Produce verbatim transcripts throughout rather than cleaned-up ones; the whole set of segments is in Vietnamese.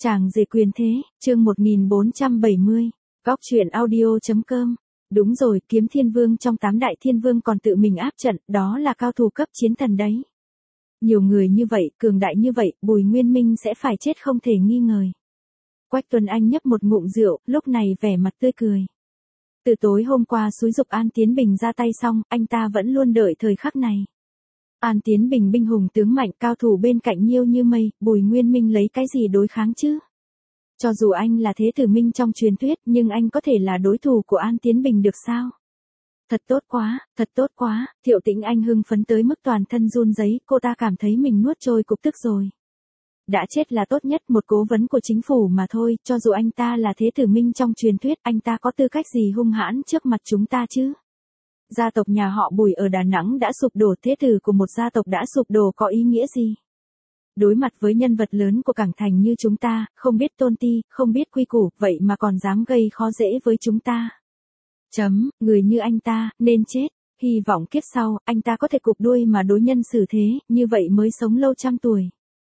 Chàng rể quyền thế, chương một nghìn bốn trăm bảy mươi, góc truyện audio.com. Đúng rồi, Kiếm Thiên Vương trong tám đại thiên vương còn tự mình áp trận, đó là cao thủ cấp chiến thần đấy. Nhiều người như vậy, cường đại như vậy, Bùi Nguyên Minh sẽ phải chết không thể nghi ngờ. Quách Tuấn Anh nhấp một ngụm rượu, lúc này vẻ mặt tươi cười. Từ tối hôm qua xúi giục An Tiến Bình ra tay xong, anh ta vẫn luôn đợi thời khắc này. An Tiến Bình binh hùng tướng mạnh, cao thủ bên cạnh nhiêu như mây, Bùi Nguyên Minh lấy cái gì đối kháng chứ? Cho dù anh là thế tử minh trong truyền thuyết, nhưng anh có thể là đối thủ của An Tiến Bình được sao? Thật tốt quá, thật tốt quá, Thiệu Tĩnh Anh hưng phấn tới mức toàn thân run rẩy, cô ta cảm thấy mình nuốt trôi cục tức rồi. Đã chết là tốt nhất, một cố vấn của chính phủ mà thôi, cho dù anh ta là thế tử minh trong truyền thuyết, anh ta có tư cách gì hung hãn trước mặt chúng ta chứ? Gia tộc nhà họ Bùi ở Đà Nẵng đã sụp đổ, thế tử của một gia tộc đã sụp đổ có ý nghĩa gì? Đối mặt với nhân vật lớn của Cảng Thành như chúng ta, không biết tôn ti, không biết quy củ, vậy mà còn dám gây khó dễ với chúng ta. Chấm, người như anh ta, nên chết. Hy vọng kiếp sau, anh ta có thể cụp đuôi mà đối nhân xử thế, như vậy mới sống lâu trăm tuổi.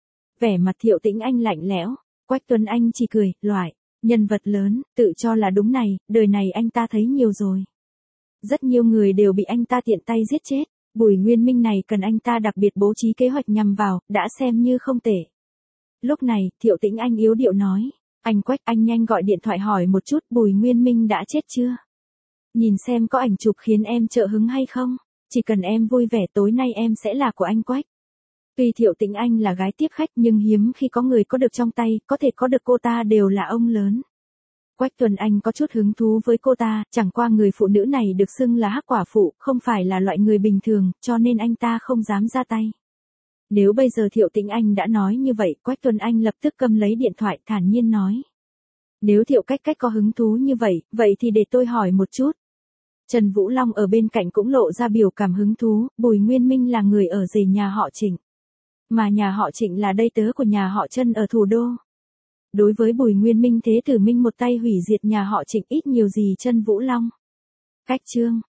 Vẻ mặt Thiệu Tĩnh Anh lạnh lẽo, Quách Tuấn Anh chỉ cười, loại, nhân vật lớn, tự cho là đúng này, đời này anh ta thấy nhiều rồi. Rất nhiều người đều bị anh ta tiện tay giết chết, Bùi Nguyên Minh này cần anh ta đặc biệt bố trí kế hoạch nhằm vào, đã xem như không tệ. Lúc này, Thiệu Tĩnh Anh yếu điệu nói, anh Quách, anh nhanh gọi điện thoại hỏi một chút Bùi Nguyên Minh đã chết chưa? Nhìn xem có ảnh chụp khiến em trợ hứng hay không, chỉ cần em vui vẻ tối nay em sẽ là của anh Quách. Tuy Thiệu Tĩnh Anh là gái tiếp khách nhưng hiếm khi có người có được trong tay, có thể có được cô ta đều là ông lớn. Quách Tuấn Anh có chút hứng thú với cô ta, chẳng qua người phụ nữ này được xưng là hắc quả phụ, không phải là loại người bình thường, cho nên anh ta không dám ra tay. Nếu bây giờ Thiệu Tĩnh Anh đã nói như vậy, Quách Tuấn Anh lập tức cầm lấy điện thoại thản nhiên nói. Nếu Thiệu Cách Cách có hứng thú như vậy, vậy thì để tôi hỏi một chút. Trần Vũ Long ở bên cạnh cũng lộ ra biểu cảm hứng thú, Bùi Nguyên Minh là người ở rể nhà họ Trịnh. Mà nhà họ Trịnh là đầy tớ của nhà họ Trân ở thủ đô. Đối với Bùi Nguyên Minh thế tử minh một tay hủy diệt nhà họ Trịnh ít nhiều gì Trân Vũ Long. Cách chương,